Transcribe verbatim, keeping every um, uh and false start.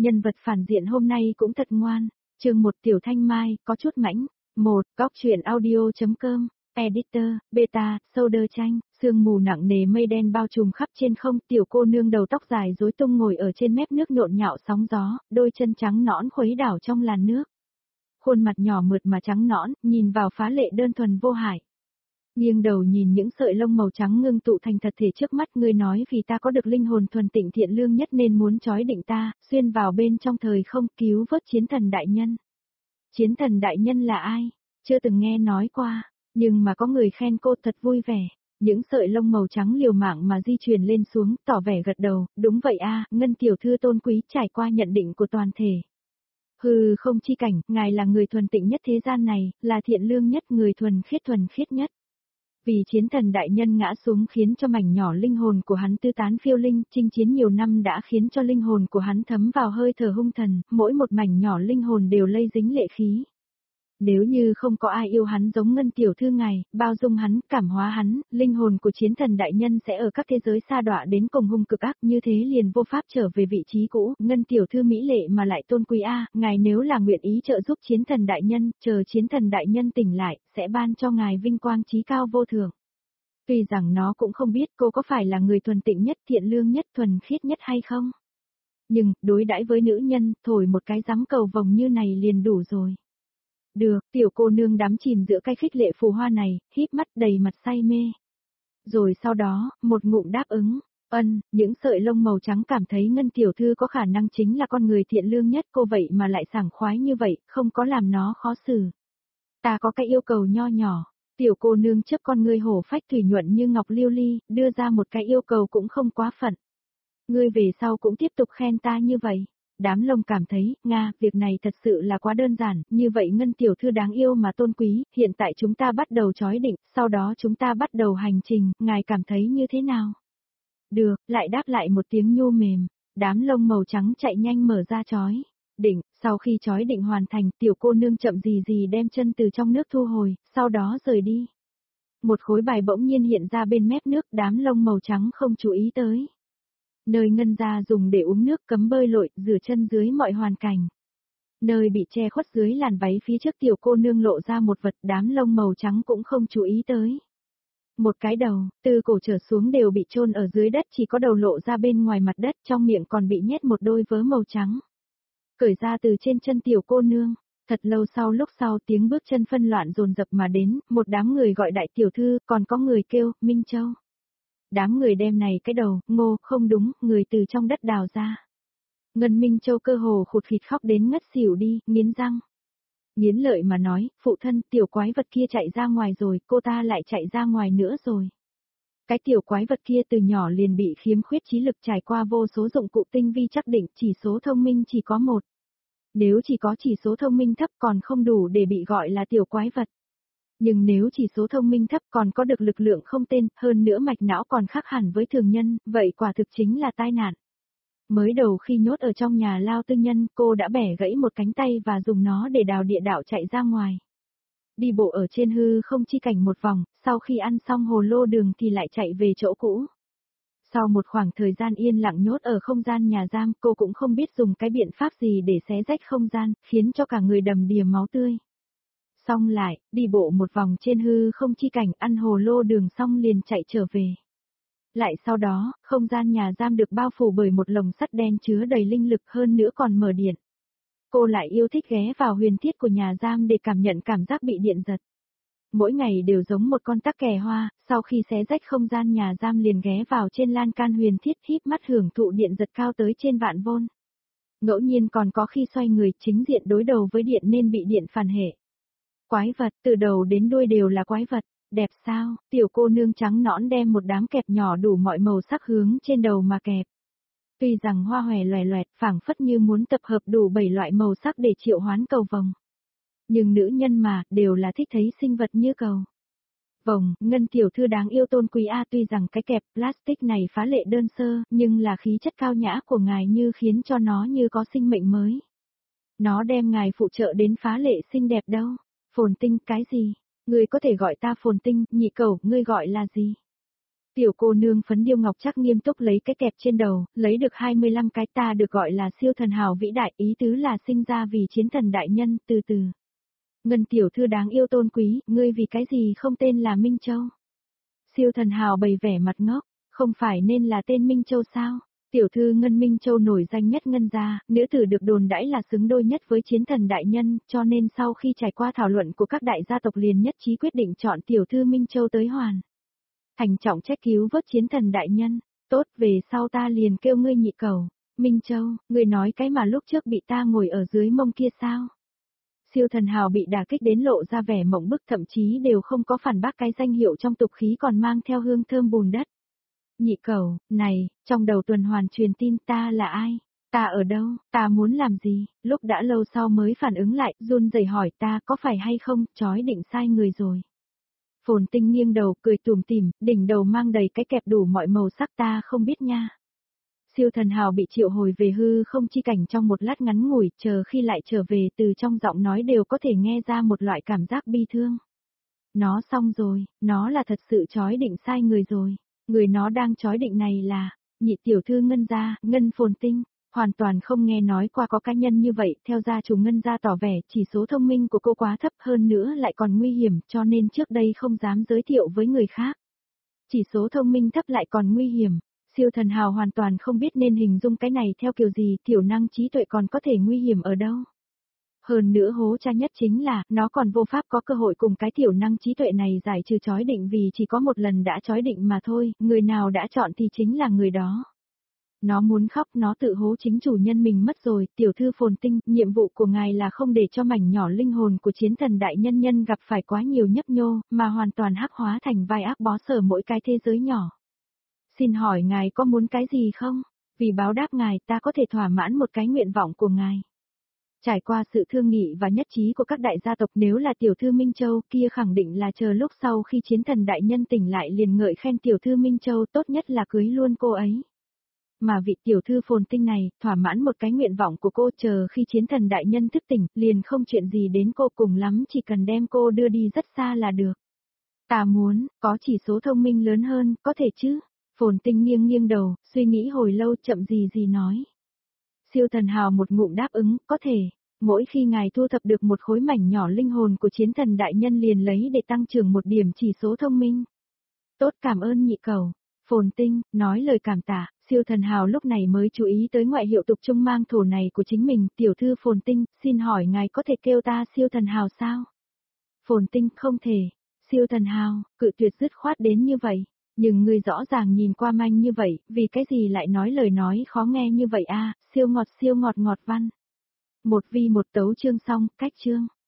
Nhân vật phản diện hôm nay cũng thật ngoan. Chương một Tiểu Thanh Mai, có chút mãnh. một Góc truyện audio.com, Editor, Beta, Soder tranh, sương mù nặng nề mây đen bao trùm khắp trên không. Tiểu cô nương đầu tóc dài rối tung ngồi ở trên mép nước nhộn nhạo sóng gió, đôi chân trắng nõn khuấy đảo trong làn nước. Khuôn mặt nhỏ mượt mà trắng nõn, nhìn vào phá lệ đơn thuần vô hại. Nghiêng đầu nhìn những sợi lông màu trắng ngưng tụ thành thật thể trước mắt, ngươi nói vì ta có được linh hồn thuần tịnh thiện lương nhất nên muốn trói định ta, xuyên vào bên trong thời không cứu vớt chiến thần đại nhân. Chiến thần đại nhân là ai? Chưa từng nghe nói qua, nhưng mà có người khen cô thật vui vẻ. Những sợi lông màu trắng liều mạng mà di chuyển lên xuống, tỏ vẻ gật đầu, đúng vậy a, Ngân tiểu thư tôn quý trải qua nhận định của toàn thể. Hừ, không chi cảnh, ngài là người thuần tịnh nhất thế gian này, là thiện lương nhất, người thuần khiết thuần khiết nhất. Vì chiến thần đại nhân ngã xuống khiến cho mảnh nhỏ linh hồn của hắn tư tán phiêu linh, chinh chiến nhiều năm đã khiến cho linh hồn của hắn thấm vào hơi thở hung thần, mỗi một mảnh nhỏ linh hồn đều lây dính lệ khí. Nếu như không có ai yêu hắn giống Ngân tiểu thư ngài, bao dung hắn, cảm hóa hắn, linh hồn của chiến thần đại nhân sẽ ở các thế giới xa đọa đến cùng hung cực ác, như thế liền vô pháp trở về vị trí cũ. Ngân tiểu thư mỹ lệ mà lại tôn quý a, ngài nếu là nguyện ý trợ giúp chiến thần đại nhân, chờ chiến thần đại nhân tỉnh lại, sẽ ban cho ngài vinh quang chí cao vô thượng. Tuy rằng nó cũng không biết cô có phải là người thuần tịnh nhất, thiện lương nhất, thuần khiết nhất hay không. Nhưng, đối đãi với nữ nhân, thổi một cái gióng cầu vồng như này liền đủ rồi. Được, tiểu cô nương đắm chìm giữa cái khích lệ phù hoa này, híp mắt đầy mặt say mê. Rồi sau đó, một ngụm đáp ứng, ân, những sợi lông màu trắng cảm thấy Ngân tiểu thư có khả năng chính là con người thiện lương nhất, cô vậy mà lại sảng khoái như vậy, không có làm nó khó xử. Ta có cái yêu cầu nho nhỏ, tiểu cô nương trước con ngươi hổ phách thủy nhuận như ngọc liêu ly, đưa ra một cái yêu cầu cũng không quá phận. Ngươi về sau cũng tiếp tục khen ta như vậy. Đám lông cảm thấy, Nga, việc này thật sự là quá đơn giản, như vậy Ngân tiểu thư đáng yêu mà tôn quý, hiện tại chúng ta bắt đầu chói định, sau đó chúng ta bắt đầu hành trình, ngài cảm thấy như thế nào? Được, lại đáp lại một tiếng nhu mềm, đám lông màu trắng chạy nhanh mở ra chói. Định, sau khi chói định hoàn thành, tiểu cô nương chậm gì gì đem chân từ trong nước thu hồi, sau đó rời đi. Một khối bài bỗng nhiên hiện ra bên mép nước, đám lông màu trắng không chú ý tới. Nơi Ngân gia dùng để uống nước, cấm bơi lội, rửa chân dưới mọi hoàn cảnh. Nơi bị che khuất dưới làn váy phía trước tiểu cô nương lộ ra một vật, đám lông màu trắng cũng không chú ý tới. Một cái đầu, từ cổ trở xuống đều bị chôn ở dưới đất, chỉ có đầu lộ ra bên ngoài mặt đất, trong miệng còn bị nhét một đôi vớ màu trắng. Cởi ra từ trên chân tiểu cô nương, thật lâu sau lúc sau tiếng bước chân phân loạn dồn dập mà đến, một đám người gọi đại tiểu thư, còn có người kêu, Minh Châu. Đám người đem này cái đầu, ngô, không đúng, người từ trong đất đào ra. Ngân Minh Châu cơ hồ khụt khịt khóc đến ngất xỉu đi, nghiến răng. Nghiến lợi mà nói, phụ thân, tiểu quái vật kia chạy ra ngoài rồi, cô ta lại chạy ra ngoài nữa rồi. Cái tiểu quái vật kia từ nhỏ liền bị khiếm khuyết trí lực, trải qua vô số dụng cụ tinh vi chắc định, chỉ số thông minh chỉ có một. Nếu chỉ có chỉ số thông minh thấp còn không đủ để bị gọi là tiểu quái vật. Nhưng nếu chỉ số thông minh thấp còn có được lực lượng không tên, hơn nữa mạch não còn khác hẳn với thường nhân, vậy quả thực chính là tai nạn. Mới đầu khi nhốt ở trong nhà lao tư nhân, cô đã bẻ gãy một cánh tay và dùng nó để đào địa đạo chạy ra ngoài. Đi bộ ở trên hư không chi cảnh một vòng, sau khi ăn xong hồ lô đường thì lại chạy về chỗ cũ. Sau một khoảng thời gian yên lặng nhốt ở không gian nhà giam, cô cũng không biết dùng cái biện pháp gì để xé rách không gian, khiến cho cả người đầm đìa máu tươi. Xong lại, đi bộ một vòng trên hư không chi cảnh, ăn hồ lô đường xong liền chạy trở về. Lại sau đó, không gian nhà giam được bao phủ bởi một lồng sắt đen chứa đầy linh lực, hơn nữa còn mở điện. Cô lại yêu thích ghé vào huyền thiết của nhà giam để cảm nhận cảm giác bị điện giật. Mỗi ngày đều giống một con tắc kè hoa, sau khi xé rách không gian nhà giam liền ghé vào trên lan can huyền thiết, híp mắt hưởng thụ điện giật cao tới trên vạn vôn. Ngẫu nhiên còn có khi xoay người chính diện đối đầu với điện nên bị điện phản hệ. Quái vật, từ đầu đến đuôi đều là quái vật, đẹp sao, tiểu cô nương trắng nõn đem một đám kẹp nhỏ đủ mọi màu sắc hướng trên đầu mà kẹp. Tuy rằng hoa hòe loè loẹt, phảng phất như muốn tập hợp đủ bảy loại màu sắc để triệu hoán cầu vồng. Nhưng nữ nhân mà, đều là thích thấy sinh vật như cầu vồng. Ngân tiểu thư đáng yêu tôn quý a, tuy rằng cái kẹp plastic này phá lệ đơn sơ, nhưng là khí chất cao nhã của ngài như khiến cho nó như có sinh mệnh mới. Nó đem ngài phụ trợ đến phá lệ xinh đẹp đâu. Phồn Tinh, cái gì? Ngươi có thể gọi ta Phồn Tinh, nhị cầu, ngươi gọi là gì? Tiểu cô nương phấn điêu ngọc chắc nghiêm túc lấy cái kẹp trên đầu, lấy được hai mươi lăm cái ta được gọi là siêu thần hào vĩ đại, ý tứ là sinh ra vì chiến thần đại nhân, từ từ. Ngân tiểu thư đáng yêu tôn quý, ngươi vì cái gì không tên là Minh Châu? Siêu thần hào bày vẻ mặt ngốc, không phải nên là tên Minh Châu sao? Tiểu thư Ngân Minh Châu nổi danh nhất Ngân gia, nữ tử được đồn đãi là xứng đôi nhất với chiến thần đại nhân, cho nên sau khi trải qua thảo luận của các đại gia tộc liền nhất trí quyết định chọn tiểu thư Minh Châu tới hoàn. Thành trọng trách cứu vớt chiến thần đại nhân, tốt về sau ta liền kêu ngươi nhị cầu. Minh Châu, ngươi nói cái mà lúc trước bị ta ngồi ở dưới mông kia sao? Siêu thần hào bị đả kích đến lộ ra vẻ mộng bức, thậm chí đều không có phản bác cái danh hiệu trong tục khí còn mang theo hương thơm bùn đất. Nhị cầu, này, trong đầu tuần hoàn truyền tin ta là ai? Ta ở đâu? Ta muốn làm gì? Lúc đã lâu sau mới phản ứng lại, run rẩy hỏi ta có phải hay không, chói định sai người rồi. Phồn Tinh nghiêng đầu, cười tủm tỉm, đỉnh đầu mang đầy cái kẹp đủ mọi màu sắc ta không biết nha. Siêu thần hào bị triệu hồi về hư không chi cảnh trong một lát ngắn ngủi, chờ khi lại trở về từ trong giọng nói đều có thể nghe ra một loại cảm giác bi thương. Nó xong rồi, nó là thật sự chói định sai người rồi. Người nó đang chói định này là, nhị tiểu thư Ngân gia, Ngân Phồn Tinh. Hoàn toàn không nghe nói qua có cá nhân như vậy, theo gia chủ Ngân gia tỏ vẻ chỉ số thông minh của cô quá thấp hơn nữa lại còn nguy hiểm cho nên trước đây không dám giới thiệu với người khác. Chỉ số thông minh thấp lại còn nguy hiểm, siêu thần hào hoàn toàn không biết nên hình dung cái này theo kiểu gì, thiểu năng trí tuệ còn có thể nguy hiểm ở đâu. Hơn nữa hố cha nhất chính là, nó còn vô pháp có cơ hội cùng cái thiểu năng trí tuệ này giải trừ chói định vì chỉ có một lần đã chói định mà thôi, người nào đã chọn thì chính là người đó. Nó muốn khóc, nó tự hố chính chủ nhân mình mất rồi, tiểu thư Phồn Tinh, nhiệm vụ của ngài là không để cho mảnh nhỏ linh hồn của chiến thần đại nhân nhân gặp phải quá nhiều nhấp nhô, mà hoàn toàn hắc hóa thành vai ác bó sở mỗi cái thế giới nhỏ. Xin hỏi ngài có muốn cái gì không? Vì báo đáp ngài ta có thể thỏa mãn một cái nguyện vọng của ngài. Trải qua sự thương nghị và nhất trí của các đại gia tộc nếu là tiểu thư Minh Châu kia khẳng định là chờ lúc sau khi chiến thần đại nhân tỉnh lại liền ngợi khen tiểu thư Minh Châu tốt nhất là cưới luôn cô ấy. Mà vị tiểu thư Phồn Tinh này, thỏa mãn một cái nguyện vọng của cô chờ khi chiến thần đại nhân thức tỉnh, liền không chuyện gì đến cô cùng lắm chỉ cần đem cô đưa đi rất xa là được. Ta muốn, có chỉ số thông minh lớn hơn, có thể chứ? Phồn Tinh nghiêng nghiêng đầu, suy nghĩ hồi lâu chậm gì gì nói. Siêu thần hào một ngụm đáp ứng, có thể. Mỗi khi ngài thu thập được một khối mảnh nhỏ linh hồn của chiến thần đại nhân liền lấy để tăng trưởng một điểm chỉ số thông minh. Tốt, cảm ơn nhị cầu. Phồn Tinh, nói lời cảm tạ, siêu thần hào lúc này mới chú ý tới ngoại hiệu tục trung mang thổ này của chính mình, tiểu thư Phồn Tinh, xin hỏi ngài có thể kêu ta siêu thần hào sao? Phồn Tinh, không thể. Siêu thần hào, cự tuyệt dứt khoát đến như vậy, nhưng người rõ ràng nhìn qua manh như vậy, vì cái gì lại nói lời nói khó nghe như vậy a? Siêu ngọt siêu ngọt ngọt văn. Một vi một tấu chương xong, cách chương.